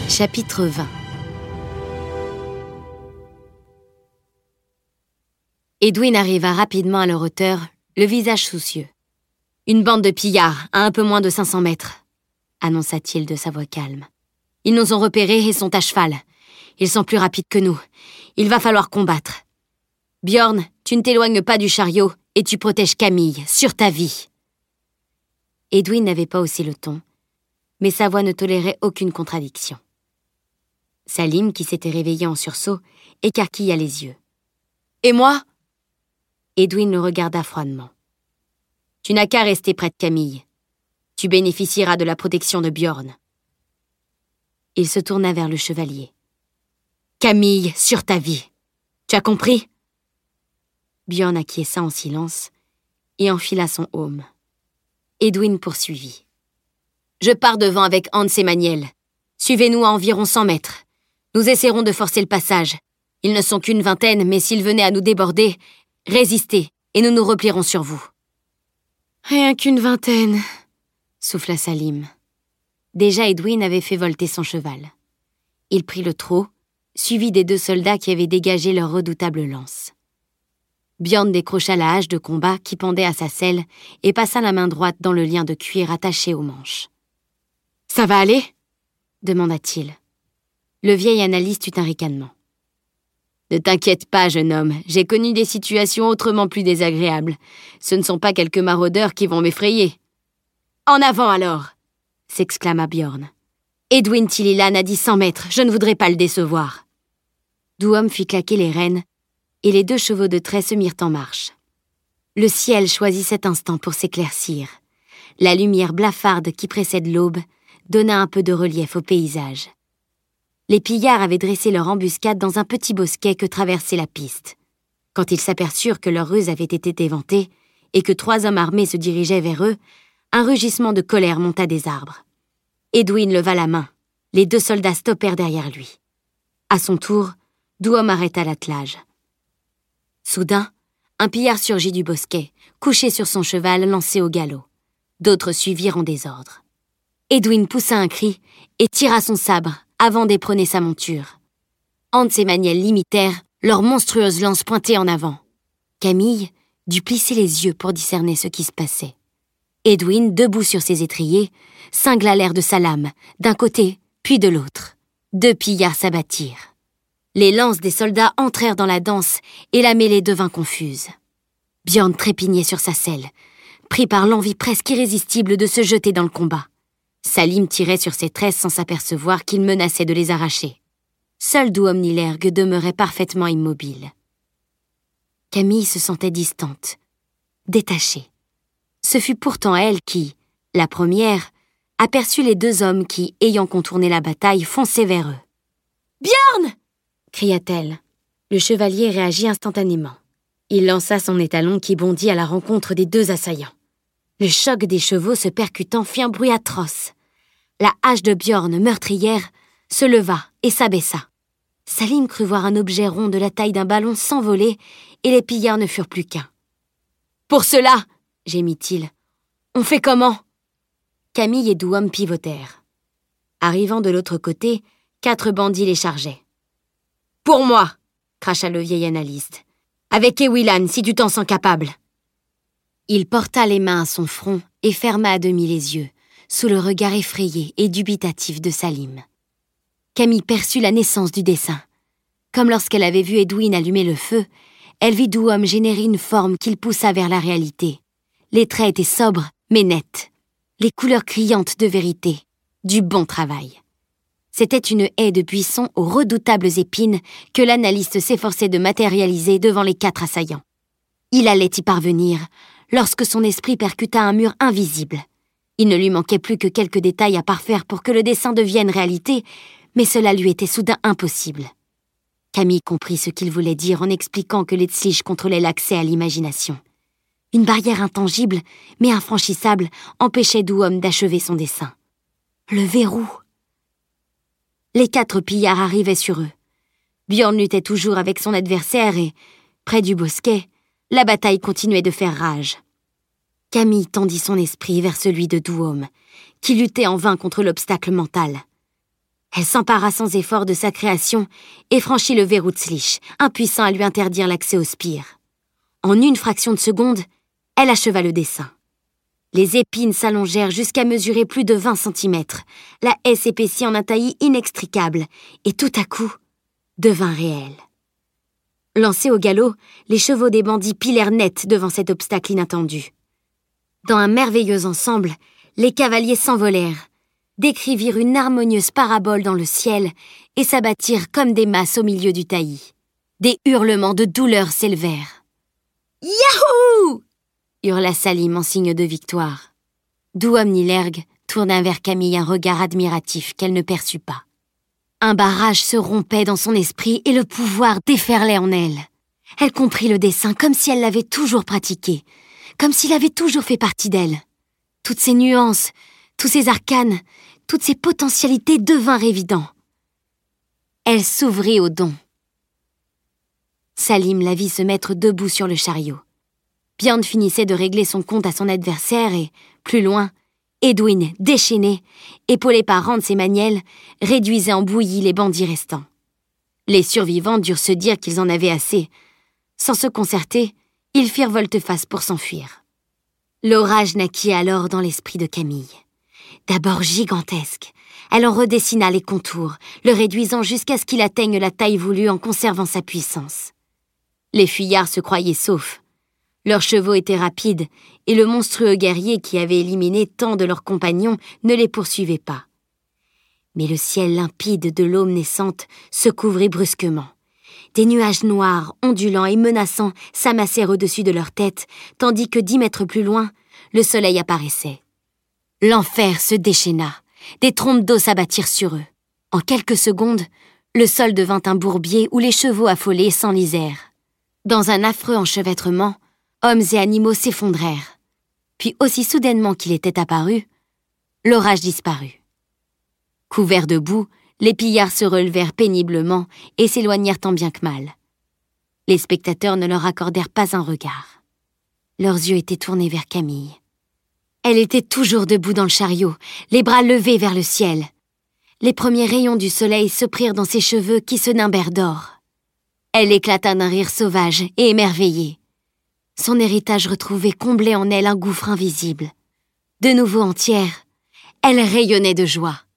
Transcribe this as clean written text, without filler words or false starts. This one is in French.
Chapitre 20. Edwin arriva rapidement à leur hauteur, le visage soucieux. « Une bande de pillards, à un peu moins de 500 mètres, » annonça-t-il de sa voix calme. « Ils nous ont repérés et sont à cheval. Ils sont plus rapides que nous. Il va falloir combattre. Bjorn, tu ne t'éloignes pas du chariot et tu protèges Camille, sur ta vie. » Edwin n'avait pas haussé le ton, mais sa voix ne tolérait aucune contradiction. Salim, qui s'était réveillé en sursaut, écarquilla les yeux. « Et moi ?» Edwin le regarda froidement. « Tu n'as qu'à rester près de Camille. Tu bénéficieras de la protection de Bjorn. » Il se tourna vers le chevalier. « Camille, sur ta vie. Tu as compris ?» Bjorn acquiesça en silence et enfila son aume. Edwin poursuivit. « Je pars devant avec Hans et Maniel. Suivez-nous à environ 100 mètres. Nous essaierons de forcer le passage. Ils ne sont qu'une vingtaine, mais s'ils venaient à nous déborder, résistez et nous nous replierons sur vous. »« Rien qu'une vingtaine, » souffla Salim. Déjà Edwin avait fait volter son cheval. Il prit le trot, suivi des 2 soldats qui avaient dégagé leur redoutable lance. Bjorn décrocha la hache de combat qui pendait à sa selle et passa la main droite dans le lien de cuir attaché aux manches. « Ça va aller ?» demanda-t-il. Le vieil analyste eut un ricanement. « Ne t'inquiète pas, jeune homme, j'ai connu des situations autrement plus désagréables. Ce ne sont pas quelques maraudeurs qui vont m'effrayer. »« En avant alors !» s'exclama Bjorn. « Edwin Tililan a dit 100 mètres, je ne voudrais pas le décevoir. » Duom fit claquer les rênes et les 2 chevaux de trait se mirent en marche. Le ciel choisit cet instant pour s'éclaircir. La lumière blafarde qui précède l'aube donna un peu de relief au paysage. Les pillards avaient dressé leur embuscade dans un petit bosquet que traversait la piste. Quand ils s'aperçurent que leur ruse avait été éventée et que 3 hommes armés se dirigeaient vers eux, un rugissement de colère monta des arbres. Edwin leva la main. Les 2 soldats stoppèrent derrière lui. À son tour, Duom arrêta l'attelage. Soudain, un pillard surgit du bosquet, couché sur son cheval lancé au galop. D'autres suivirent en désordre. Edwin poussa un cri et tira son sabre avant d'éperonner sa monture. Hans et Maniel l'imitèrent, leurs monstrueuses lances pointées en avant. Camille dut plisser les yeux pour discerner ce qui se passait. Edwin, debout sur ses étriers, cingla l'air de sa lame, d'un côté puis de l'autre. 2 pillards s'abattirent. Les lances des soldats entrèrent dans la danse et la mêlée devint confuse. Bjorn trépignait sur sa selle, pris par l'envie presque irrésistible de se jeter dans le combat. Salim tirait sur ses tresses sans s'apercevoir qu'il menaçait de les arracher. Seul Duom Nilergue demeurait parfaitement immobile. Camille se sentait distante, détachée. Ce fut pourtant elle qui, la première, aperçut les 2 hommes qui, ayant contourné la bataille, fonçaient vers eux. « Bjorn !» cria-t-elle. Le chevalier réagit instantanément. Il lança son étalon qui bondit à la rencontre des 2 assaillants. Le choc des chevaux se percutant fit un bruit atroce. La hache de Bjorn, meurtrière, se leva et s'abaissa. Salim crut voir un objet rond de la taille d'un ballon s'envoler et les pillards ne furent plus qu'un. « Pour cela !» gémit-il. « On fait comment ?» Camille et Duom pivotèrent. Arrivant de l'autre côté, 4 bandits les chargeaient. « Pour moi !» cracha le vieil analyste. « Avec Ewilan, si tu t'en sens capable. » Il porta les mains à son front et ferma à demi les yeux, sous le regard effrayé et dubitatif de Salim. Camille perçut la naissance du dessein. Comme lorsqu'elle avait vu Edwin allumer le feu, elle vit Duom générer une forme qu'il poussa vers la réalité. Les traits étaient sobres, mais nets. Les couleurs criantes de vérité. Du bon travail. C'était une haie de buissons aux redoutables épines que l'analyste s'efforçait de matérialiser devant les 4 assaillants. Il allait y parvenir, lorsque son esprit percuta un mur invisible. Il ne lui manquait plus que quelques détails à parfaire pour que le dessin devienne réalité, mais cela lui était soudain impossible. Camille comprit ce qu'il voulait dire en expliquant que les Tzlich contrôlaient l'accès à l'imagination. Une barrière intangible, mais infranchissable, empêchait Duom d'achever son dessein. Le verrou. Les 4 pillards arrivaient sur eux. Bjorn luttait toujours avec son adversaire et, près du bosquet, la bataille continuait de faire rage. Camille tendit son esprit vers celui de Duom, qui luttait en vain contre l'obstacle mental. Elle s'empara sans effort de sa création et franchit le verrou de Slish, impuissant à lui interdire l'accès au spire. En une fraction de seconde, elle acheva le dessin. Les épines s'allongèrent jusqu'à mesurer plus de 20 centimètres. La haie s'épaissit en un taillis inextricable et tout à coup, devint réelle. Lancés au galop, les chevaux des bandits pilèrent net devant cet obstacle inattendu. Dans un merveilleux ensemble, les cavaliers s'envolèrent, décrivirent une harmonieuse parabole dans le ciel et s'abattirent comme des masses au milieu du taillis. Des hurlements de douleur s'élevèrent. « Yahoo !» hurla Salim en signe de victoire. D'où Omnilergue tourna vers Camille un regard admiratif qu'elle ne perçut pas. Un barrage se rompait dans son esprit et le pouvoir déferlait en elle. Elle comprit le dessin comme si elle l'avait toujours pratiqué, comme s'il avait toujours fait partie d'elle. Toutes ces nuances, tous ces arcanes, toutes ces potentialités devinrent évidents. Elle s'ouvrit au don. Salim la vit se mettre debout sur le chariot. Björn finissait de régler son compte à son adversaire et, plus loin, Edwin, déchaîné, épaulé par Rance et Maniel, réduisait en bouillie les bandits restants. Les survivants durent se dire qu'ils en avaient assez. Sans se concerter, ils firent volte-face pour s'enfuir. L'orage naquit alors dans l'esprit de Camille. D'abord gigantesque, elle en redessina les contours, le réduisant jusqu'à ce qu'il atteigne la taille voulue en conservant sa puissance. Les fuyards se croyaient saufs. Leurs chevaux étaient rapides, et le monstrueux guerrier qui avait éliminé tant de leurs compagnons ne les poursuivait pas. Mais le ciel limpide de l'aube naissante se couvrit brusquement. Des nuages noirs, ondulants et menaçants s'amassèrent au-dessus de leur tête, tandis que 10 mètres plus loin, le soleil apparaissait. L'enfer se déchaîna. Des trompes d'eau s'abattirent sur eux. En quelques secondes, le sol devint un bourbier où les chevaux affolés s'enlisèrent. Dans un affreux enchevêtrement, hommes et animaux s'effondrèrent. Puis aussi soudainement qu'il était apparu, l'orage disparut. Couverts de boue, les pillards se relevèrent péniblement et s'éloignèrent tant bien que mal. Les spectateurs ne leur accordèrent pas un regard. Leurs yeux étaient tournés vers Camille. Elle était toujours debout dans le chariot, les bras levés vers le ciel. Les premiers rayons du soleil se prirent dans ses cheveux qui se nimbèrent d'or. Elle éclata d'un rire sauvage et émerveillé. Son héritage retrouvé comblait en elle un gouffre invisible. De nouveau entière, elle rayonnait de joie.